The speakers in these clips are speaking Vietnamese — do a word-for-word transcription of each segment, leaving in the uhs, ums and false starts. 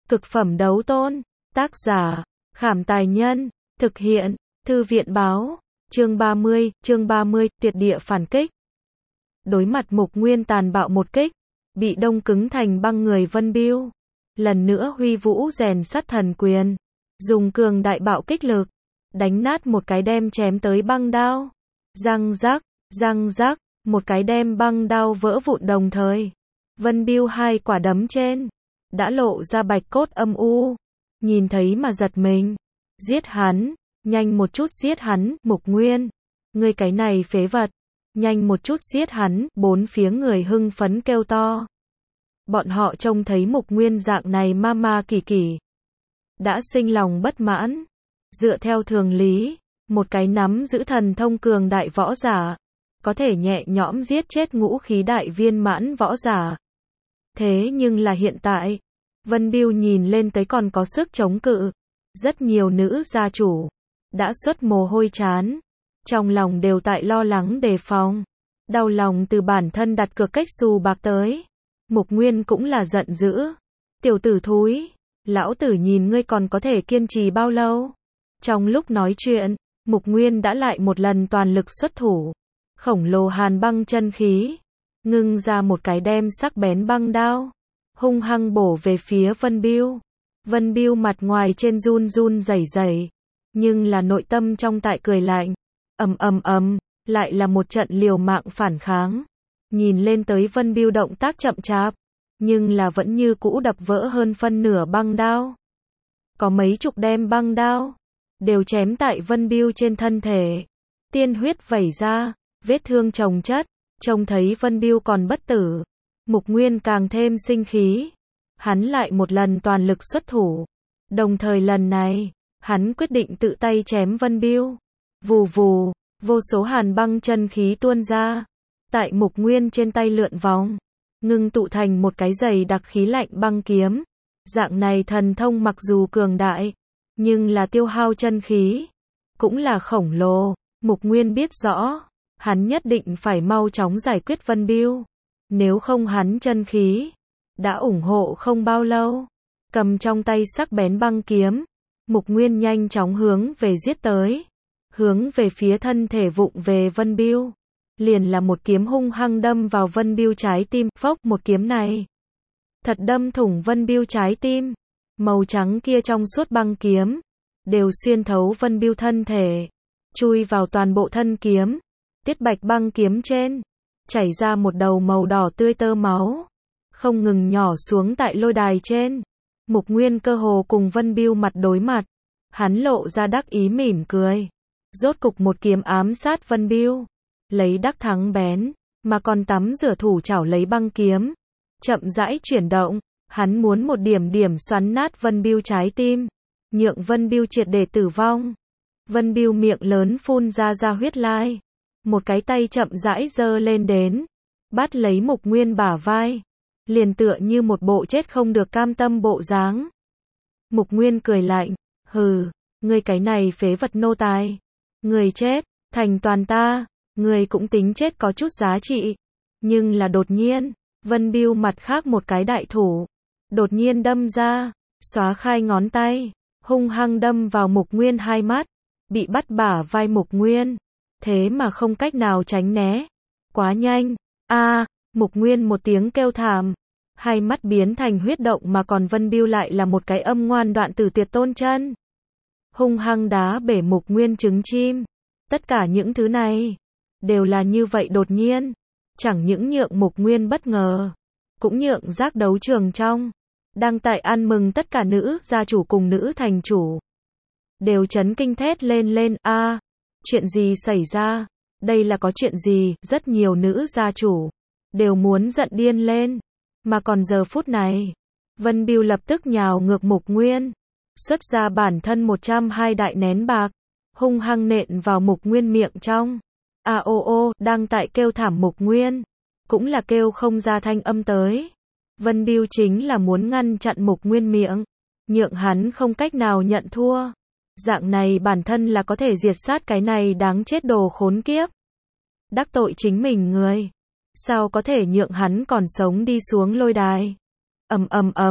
Cực phẩm đấu tôn. Tác giả, Khảm Tài Nhân. Thực hiện, Thư viện Báo. Chương ba mươi, chương ba mươi, tuyệt địa phản kích. Đối mặt Mục Nguyên tàn bạo một kích, bị đông cứng thành băng người Vân Bưu. Lần nữa huy vũ rèn sắt thần quyền. Dùng cường đại bạo kích lực. Đánh nát một cái đem chém tới băng đao. Răng rắc, răng rắc, một cái đem băng đao vỡ vụn đồng thời. Vân Bưu hai quả đấm trên. Đã lộ ra bạch cốt âm u. Nhìn thấy mà giật mình. Giết hắn, nhanh một chút giết hắn, Mục Nguyên. Ngươi cái này phế vật. Nhanh một chút giết hắn, bốn phía người hưng phấn kêu to. Bọn họ trông thấy Mục Nguyên dạng này ma ma kỳ kỳ. Đã sinh lòng bất mãn. Dựa theo thường lý, một cái nắm giữ thần thông cường đại võ giả, có thể nhẹ nhõm giết chết ngũ khí đại viên mãn võ giả. Thế nhưng là hiện tại, Vân Bưu nhìn lên tới còn có sức chống cự. Rất nhiều nữ gia chủ đã xuất mồ hôi chán, trong lòng đều tại lo lắng đề phòng. Đau lòng từ bản thân đặt cược cách xù bạc tới. Mục Nguyên cũng là giận dữ. Tiểu tử thúi, lão tử nhìn ngươi còn có thể kiên trì bao lâu? Trong lúc nói chuyện, Mục Nguyên đã lại một lần toàn lực xuất thủ. Khổng lồ hàn băng chân khí, ngưng ra một cái đem sắc bén băng đao, hung hăng bổ về phía Vân Bưu. Vân Bưu mặt ngoài trên run run rẩy rẩy, nhưng là nội tâm trong tại cười lạnh. Ầm ầm ầm, lại là một trận liều mạng phản kháng. Nhìn lên tới Vân Bưu động tác chậm chạp, nhưng là vẫn như cũ đập vỡ hơn phân nửa băng đao. Có mấy chục đem băng đao đều chém tại Vân Bưu trên thân thể. Tiên huyết vẩy ra, vết thương chồng chất, trông thấy Vân Bưu còn bất tử. Mục Nguyên càng thêm sinh khí. Hắn lại một lần toàn lực xuất thủ. Đồng thời lần này, hắn quyết định tự tay chém Vân Bưu. Vù vù, vô số hàn băng chân khí tuôn ra. Tại Mục Nguyên trên tay lượn vòng, ngưng tụ thành một cái dày đặc khí lạnh băng kiếm. Dạng này thần thông mặc dù cường đại, nhưng là tiêu hao chân khí, cũng là khổng lồ. Mục Nguyên biết rõ, hắn nhất định phải mau chóng giải quyết Vân Bưu. Nếu không hắn chân khí đã ủng hộ không bao lâu. Cầm trong tay sắc bén băng kiếm, Mục Nguyên nhanh chóng hướng về giết tới. Hướng về phía thân thể vụng về Vân Bưu. Liền là một kiếm hung hăng đâm vào Vân Bưu trái tim. Phốc, một kiếm này thật đâm thủng Vân Bưu trái tim. Màu trắng kia trong suốt băng kiếm đều xuyên thấu Vân Bưu thân thể, chui vào toàn bộ thân kiếm. Tiết bạch băng kiếm trên chảy ra một đầu màu đỏ tươi tơ máu, không ngừng nhỏ xuống tại lôi đài trên. Mục Nguyên cơ hồ cùng Vân Bưu mặt đối mặt, hắn lộ ra đắc ý mỉm cười. Rốt cục một kiếm ám sát Vân Bưu, lấy đắc thắng bén, mà còn tắm rửa thủ chảo lấy băng kiếm, chậm rãi chuyển động. Hắn muốn một điểm điểm xoắn nát Vân Bưu trái tim, nhượng Vân Bưu triệt để tử vong. Vân Bưu miệng lớn phun ra ra huyết lai, một cái tay chậm rãi giơ lên đến, bắt lấy Mục Nguyên bả vai, liền tựa như một bộ chết không được cam tâm bộ dáng. Mục Nguyên cười lạnh, hừ, ngươi cái này phế vật nô tài, người chết, thành toàn ta, người cũng tính chết có chút giá trị. Nhưng là đột nhiên, Vân Bưu mặt khác một cái đại thủ đột nhiên đâm ra, xóa khai ngón tay, hung hăng đâm vào Mục Nguyên hai mắt. Bị bắt bả vai Mục Nguyên, thế mà không cách nào tránh né. Quá nhanh, a à, Mục Nguyên một tiếng kêu thảm, hai mắt biến thành huyết động, mà còn Vân Bưu lại là một cái âm ngoan đoạn tử tuyệt tôn chân. Hung hăng đá bể Mục Nguyên trứng chim. Tất cả những thứ này đều là như vậy đột nhiên, chẳng những nhượng Mục Nguyên bất ngờ, cũng nhượng giác đấu trường trong đang tại ăn mừng tất cả nữ gia chủ cùng nữ thành chủ đều chấn kinh thét lên lên. A, à, chuyện gì xảy ra? Đây là có chuyện gì? Rất nhiều nữ gia chủ đều muốn giận điên lên. Mà còn giờ phút này, Vân Bưu lập tức nhào ngược Mục Nguyên, xuất ra bản thân một trăm hai đại nén bạc, hung hăng nện vào Mục Nguyên miệng trong. A ô ô, đang tại kêu thảm Mục Nguyên, cũng là kêu không ra thanh âm tới. Vân Bưu chính là muốn ngăn chặn Mục Nguyên miệng, nhượng hắn không cách nào nhận thua. Dạng này bản thân là có thể diệt sát cái này đáng chết đồ khốn kiếp. Đắc tội chính mình người, sao có thể nhượng hắn còn sống đi xuống lôi đài. Ầm ầm ầm,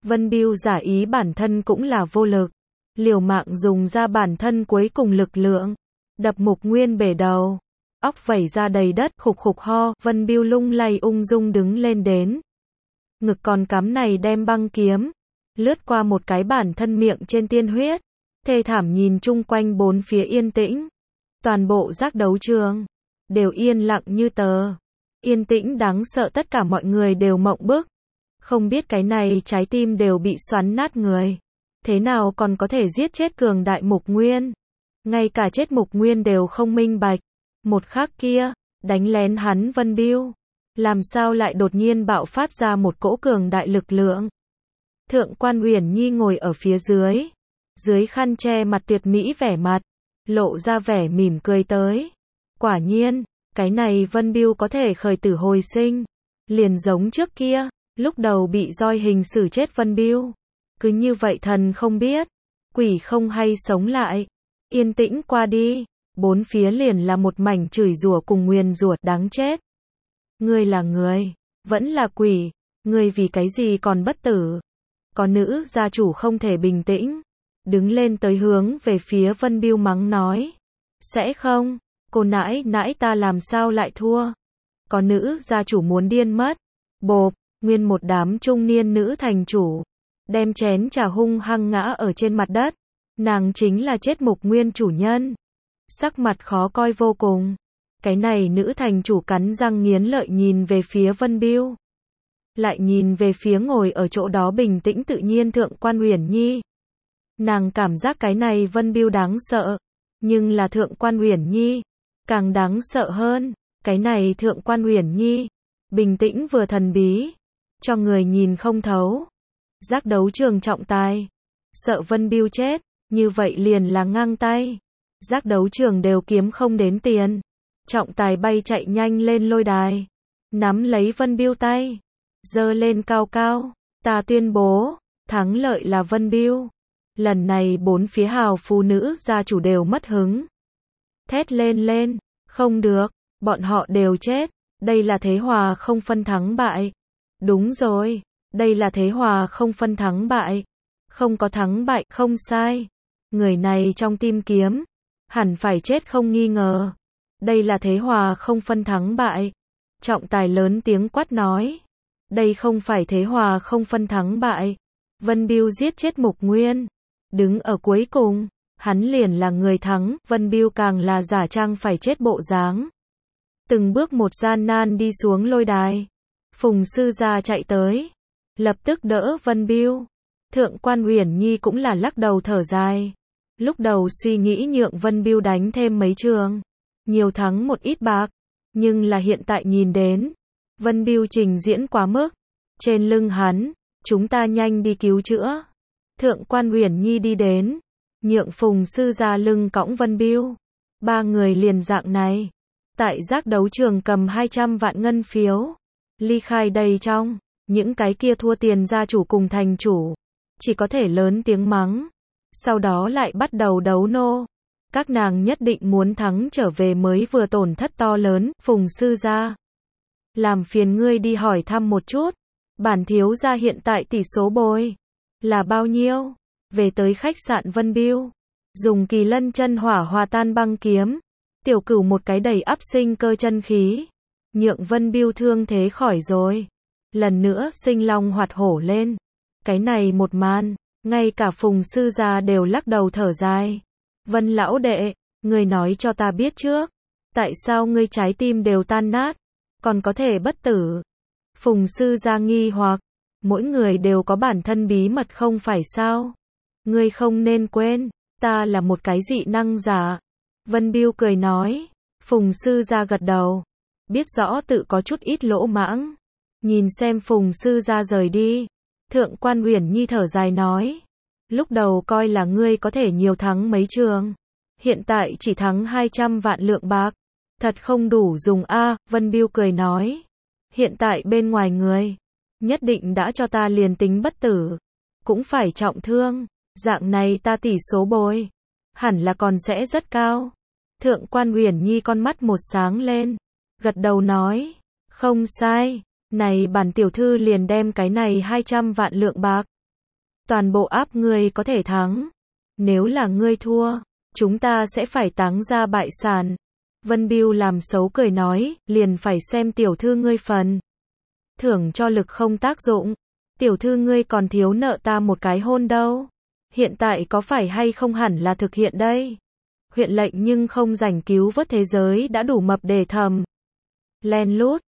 Vân Biêu giả ý bản thân cũng là vô lực, liều mạng dùng ra bản thân cuối cùng lực lượng, đập Mục Nguyên bể đầu. Óc vẩy ra đầy đất, khục khục ho, Vân Biêu lung lay ung dung đứng lên đến. Ngực còn cắm này đem băng kiếm, lướt qua một cái bản thân miệng trên tiên huyết, thê thảm nhìn chung quanh bốn phía yên tĩnh. Toàn bộ giác đấu trường đều yên lặng như tờ. Yên tĩnh đáng sợ, tất cả mọi người đều mộng bức. Không biết cái này trái tim đều bị xoắn nát người, thế nào còn có thể giết chết cường đại Mục Nguyên. Ngay cả chết Mục Nguyên đều không minh bạch. Một khắc kia, đánh lén hắn Vân Biêu, làm sao lại đột nhiên bạo phát ra một cỗ cường đại lực lượng. Thượng quan Uyển Nhi ngồi ở phía dưới, dưới khăn che mặt tuyệt mỹ vẻ mặt, lộ ra vẻ mỉm cười tới. Quả nhiên, cái này Vân Biêu có thể khởi tử hồi sinh, liền giống trước kia, lúc đầu bị roi hình xử chết Vân Biêu. Cứ như vậy thần không biết, quỷ không hay sống lại. Yên tĩnh qua đi, bốn phía liền là một mảnh chửi rủa cùng nguyền rủa đáng chết. Ngươi là người, vẫn là quỷ, ngươi vì cái gì còn bất tử? Có nữ gia chủ không thể bình tĩnh, đứng lên tới hướng về phía Vân Biêu mắng nói. Sẽ không, cô nãi nãi ta làm sao lại thua? Có nữ gia chủ muốn điên mất. Bộp, nguyên một đám trung niên nữ thành chủ, đem chén trà hung hăng ngã ở trên mặt đất. Nàng chính là chết Mục Nguyên chủ nhân. Sắc mặt khó coi vô cùng. Cái này nữ thành chủ cắn răng nghiến lợi nhìn về phía Vân Biêu, lại nhìn về phía ngồi ở chỗ đó bình tĩnh tự nhiên Thượng quan Uyển Nhi. Nàng cảm giác cái này Vân Biêu đáng sợ, nhưng là Thượng quan Uyển Nhi càng đáng sợ hơn. Cái này Thượng quan Uyển Nhi bình tĩnh vừa thần bí, cho người nhìn không thấu. Giác đấu trường trọng tài, sợ Vân Biêu chết, như vậy liền là ngang tay. Giác đấu trường đều kiếm không đến tiền. Trọng tài bay chạy nhanh lên lôi đài, nắm lấy Vân Biêu tay, giơ lên cao cao. Ta tuyên bố, thắng lợi là Vân Biêu. Lần này bốn phía hào phú nữ gia chủ đều mất hứng. Thét lên lên, không được, bọn họ đều chết. Đây là thế hòa không phân thắng bại. Đúng rồi, đây là thế hòa không phân thắng bại. Không có thắng bại, không sai. Người này trong tim kiếm, hẳn phải chết không nghi ngờ. Đây là thế hòa không phân thắng bại. Trọng tài lớn tiếng quát nói. Đây không phải thế hòa không phân thắng bại. Vân Biêu giết chết Mục Nguyên, đứng ở cuối cùng, hắn liền là người thắng. Vân Biêu càng là giả trang phải chết bộ dáng, từng bước một gian nan đi xuống lôi đài. Phùng sư gia chạy tới, lập tức đỡ Vân Biêu. Thượng quan Uyển Nhi cũng là lắc đầu thở dài. Lúc đầu suy nghĩ nhượng Vân Biêu đánh thêm mấy trường, nhiều thắng một ít bạc, nhưng là hiện tại nhìn đến, Vân Biêu trình diễn quá mức. Trên lưng hắn, chúng ta nhanh đi cứu chữa. Thượng quan Uyển Nhi đi đến, nhượng Phùng sư gia lưng cõng Vân Biêu. Ba người liền dạng này, tại giác đấu trường cầm hai trăm vạn ngân phiếu, ly khai đây trong. Những cái kia thua tiền gia chủ cùng thành chủ, chỉ có thể lớn tiếng mắng. Sau đó lại bắt đầu đấu nô. Các nàng nhất định muốn thắng trở về mới vừa tổn thất to lớn. Phùng sư gia, làm phiền ngươi đi hỏi thăm một chút, bản thiếu gia hiện tại tỷ số bồi là bao nhiêu? Về tới khách sạn Vân Biêu, dùng kỳ lân chân hỏa hòa tan băng kiếm, tiểu cửu một cái đầy ắp sinh cơ chân khí, nhượng Vân Biêu thương thế khỏi rồi, lần nữa sinh long hoạt hổ lên. Cái này một màn, ngay cả Phùng sư gia đều lắc đầu thở dài. Vân lão đệ, ngươi nói cho ta biết trước, tại sao ngươi trái tim đều tan nát, còn có thể bất tử? Phùng sư gia nghi hoặc, mỗi người đều có bản thân bí mật không phải sao? Ngươi không nên quên, ta là một cái dị năng giả. Vân Biêu cười nói. Phùng sư gia gật đầu, biết rõ tự có chút ít lỗ mãng. Nhìn xem Phùng sư gia rời đi, Thượng quan Uyển Nhi thở dài nói. Lúc đầu coi là ngươi có thể nhiều thắng mấy trường, hiện tại chỉ thắng hai trăm vạn lượng bạc, thật không đủ dùng a. Vân Biêu cười nói. Hiện tại bên ngoài người, nhất định đã cho ta liền tính bất tử, cũng phải trọng thương, dạng này ta tỷ số bồi, hẳn là còn sẽ rất cao. Thượng quan Uyển Nhi con mắt một sáng lên, gật đầu nói. Không sai, này bản tiểu thư liền đem cái này hai trăm vạn lượng bạc, Toàn bộ áp ngươi có thể thắng. Nếu là ngươi thua, chúng ta sẽ phải táng ra bại sản. Vân Bưu làm xấu cười nói, liền phải xem tiểu thư ngươi phần. Thưởng cho lực không tác dụng. Tiểu thư ngươi còn thiếu nợ ta một cái hôn đâu. Hiện tại có phải hay không hẳn là thực hiện đây. Huyện lệnh nhưng không rảnh cứu vớt thế giới đã đủ mập để thầm. Len lút,